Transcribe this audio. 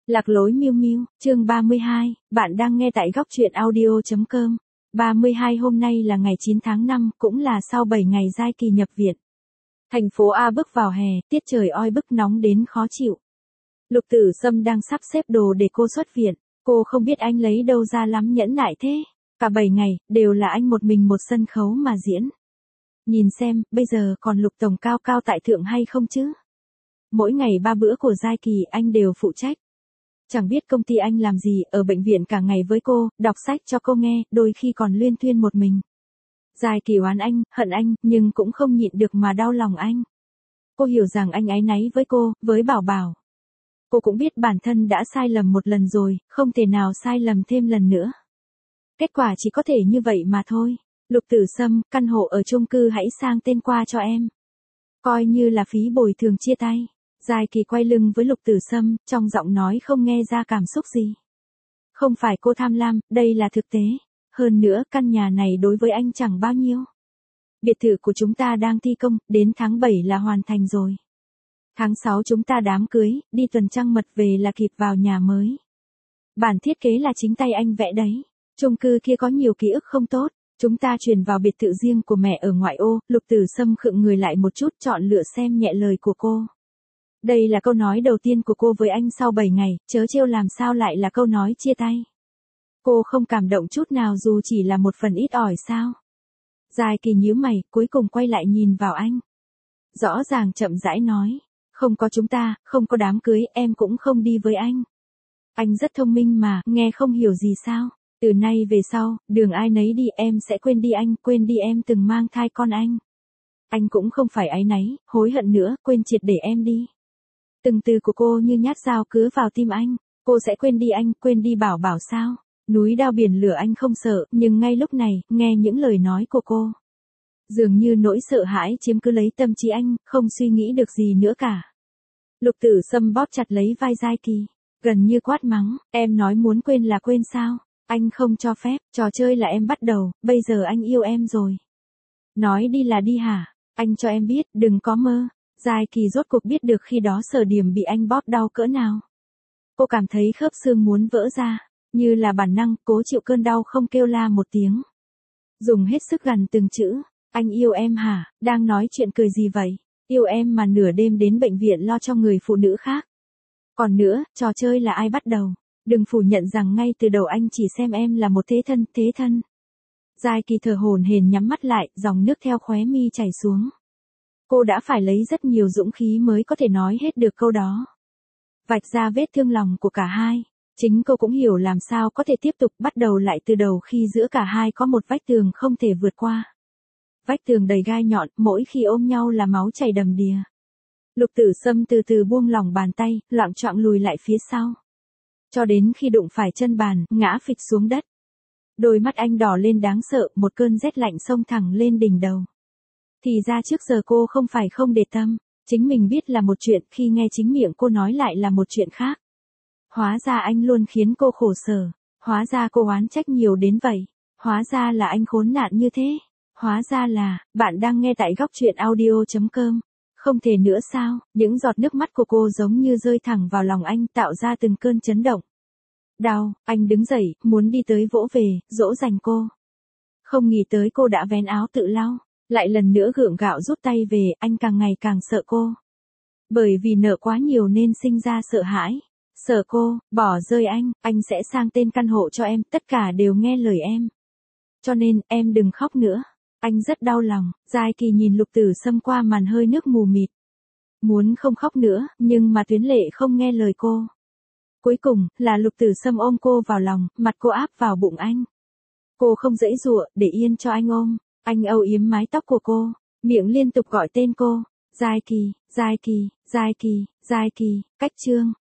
Lạc lối Miu Miu, chương 32, bạn đang nghe tại góc truyện audio.com. 32 hôm nay là ngày 9 tháng 5, cũng là sau 7 ngày Giai Kỳ nhập viện. Thành phố A bước vào hè, tiết trời oi bức nóng đến khó chịu. Lục Tử Sâm đang sắp xếp đồ để cô xuất viện, cô không biết anh lấy đâu ra lắm nhẫn nại thế. Cả 7 ngày, đều là anh một mình một sân khấu mà diễn. Nhìn xem, bây giờ còn Lục Tổng cao cao tại thượng hay không chứ? Mỗi ngày 3 bữa của Giai Kỳ anh đều phụ trách. Chẳng biết công ty anh làm gì, ở bệnh viện cả ngày với cô, đọc sách cho cô nghe, đôi khi còn luyên thuyên một mình. Giai Kỳ oán anh, hận anh, nhưng cũng không nhịn được mà đau lòng anh. Cô hiểu rằng anh áy náy với cô, với Bảo Bảo. Cô cũng biết bản thân đã sai lầm một lần rồi, không thể nào sai lầm thêm lần nữa. Kết quả chỉ có thể như vậy mà thôi. Lục Tử Sâm, căn hộ ở chung cư hãy sang tên qua cho em. Coi như là phí bồi thường chia tay. Giai Kỳ quay lưng với Lục Tử Sâm, trong giọng nói không nghe ra cảm xúc gì. Không phải cô tham lam, đây là thực tế. Hơn nữa, căn nhà này đối với anh chẳng bao nhiêu. Biệt thự của chúng ta đang thi công, đến tháng 7 là hoàn thành rồi. Tháng 6 chúng ta đám cưới, đi tuần trăng mật về là kịp vào nhà mới. Bản thiết kế là chính tay anh vẽ đấy. Chung cư kia có nhiều ký ức không tốt. Chúng ta chuyển vào biệt thự riêng của mẹ ở ngoại ô. Lục Tử Sâm khựng người lại một chút, chọn lựa xem nhẹ lời của cô. Đây là câu nói đầu tiên của cô với anh sau 7 ngày, chớ trêu làm sao lại là câu nói chia tay. Cô không cảm động chút nào dù chỉ là một phần ít ỏi sao. Giai Kỳ nhíu mày, cuối cùng quay lại nhìn vào anh. Rõ ràng chậm rãi nói, không có chúng ta, không có đám cưới, em cũng không đi với anh. Anh rất thông minh mà, nghe không hiểu gì sao. Từ nay về sau, đường ai nấy đi, em sẽ quên đi anh, quên đi em từng mang thai con anh. Anh cũng không phải áy náy, hối hận nữa, quên triệt để em đi. Từng từ của cô như nhát dao cứa vào tim anh. Cô sẽ quên đi anh, quên đi Bảo Bảo sao? Núi đao biển lửa anh không sợ, nhưng ngay lúc này, nghe những lời nói của cô. Dường như nỗi sợ hãi chiếm cứ lấy tâm trí anh, không suy nghĩ được gì nữa cả. Lục Tử Sâm bóp chặt lấy vai Giai Kỳ, gần như quát mắng, em nói muốn quên là quên sao? Anh không cho phép, trò chơi là em bắt đầu, bây giờ anh yêu em rồi. Nói đi là đi hả? Anh cho em biết, đừng có mơ. Giai Kỳ rốt cuộc biết được khi đó Sở Điểm bị anh bóp đau cỡ nào. Cô cảm thấy khớp xương muốn vỡ ra, như là bản năng, cố chịu cơn đau không kêu la một tiếng. Dùng hết sức gằn từng chữ, anh yêu em hả, đang nói chuyện cười gì vậy, yêu em mà nửa đêm đến bệnh viện lo cho người phụ nữ khác. Còn nữa, trò chơi là ai bắt đầu, đừng phủ nhận rằng ngay từ đầu anh chỉ xem em là một thế thân. Giai Kỳ thở hổn hển nhắm mắt lại, dòng nước theo khóe mi chảy xuống. Cô đã phải lấy rất nhiều dũng khí mới có thể nói hết được câu đó. Vạch ra vết thương lòng của cả hai. Chính cô cũng hiểu làm sao có thể tiếp tục bắt đầu lại từ đầu khi giữa cả hai có một vách tường không thể vượt qua. Vách tường đầy gai nhọn, mỗi khi ôm nhau là máu chảy đầm đìa. Lục Tử Sâm từ từ buông lỏng bàn tay, loạng choạng lùi lại phía sau. Cho đến khi đụng phải chân bàn, ngã phịch xuống đất. Đôi mắt anh đỏ lên đáng sợ, một cơn rét lạnh xông thẳng lên đỉnh đầu. Thì ra trước giờ cô không phải không để tâm, chính mình biết là một chuyện, khi nghe chính miệng cô nói lại là một chuyện khác. Hóa ra anh luôn khiến cô khổ sở, hóa ra cô oán trách nhiều đến vậy, hóa ra là anh khốn nạn như thế, hóa ra là, bạn đang nghe tại góc truyện audio.com. Không thể nữa sao, những giọt nước mắt của cô giống như rơi thẳng vào lòng anh, tạo ra từng cơn chấn động. Đau, anh đứng dậy, muốn đi tới vỗ về, dỗ dành cô. Không nghĩ tới cô đã vén áo tự lau. Lại lần nữa gượng gạo rút tay về, anh càng ngày càng sợ cô. Bởi vì nợ quá nhiều nên sinh ra sợ hãi. Sợ cô, bỏ rơi anh sẽ sang tên căn hộ cho em, tất cả đều nghe lời em. Cho nên, em đừng khóc nữa. Anh rất đau lòng, Giai Kỳ nhìn Lục Tử Sâm qua màn hơi nước mù mịt. Muốn không khóc nữa, nhưng mà Tuyến Lệ không nghe lời cô. Cuối cùng, là Lục Tử Sâm ôm cô vào lòng, mặt cô áp vào bụng anh. Cô không giãy giụa, để yên cho anh ôm. Anh âu yếm mái tóc của cô, miệng liên tục gọi tên cô, Giai Kỳ, Giai Kỳ, Giai Kỳ, Giai Kỳ, cách chương.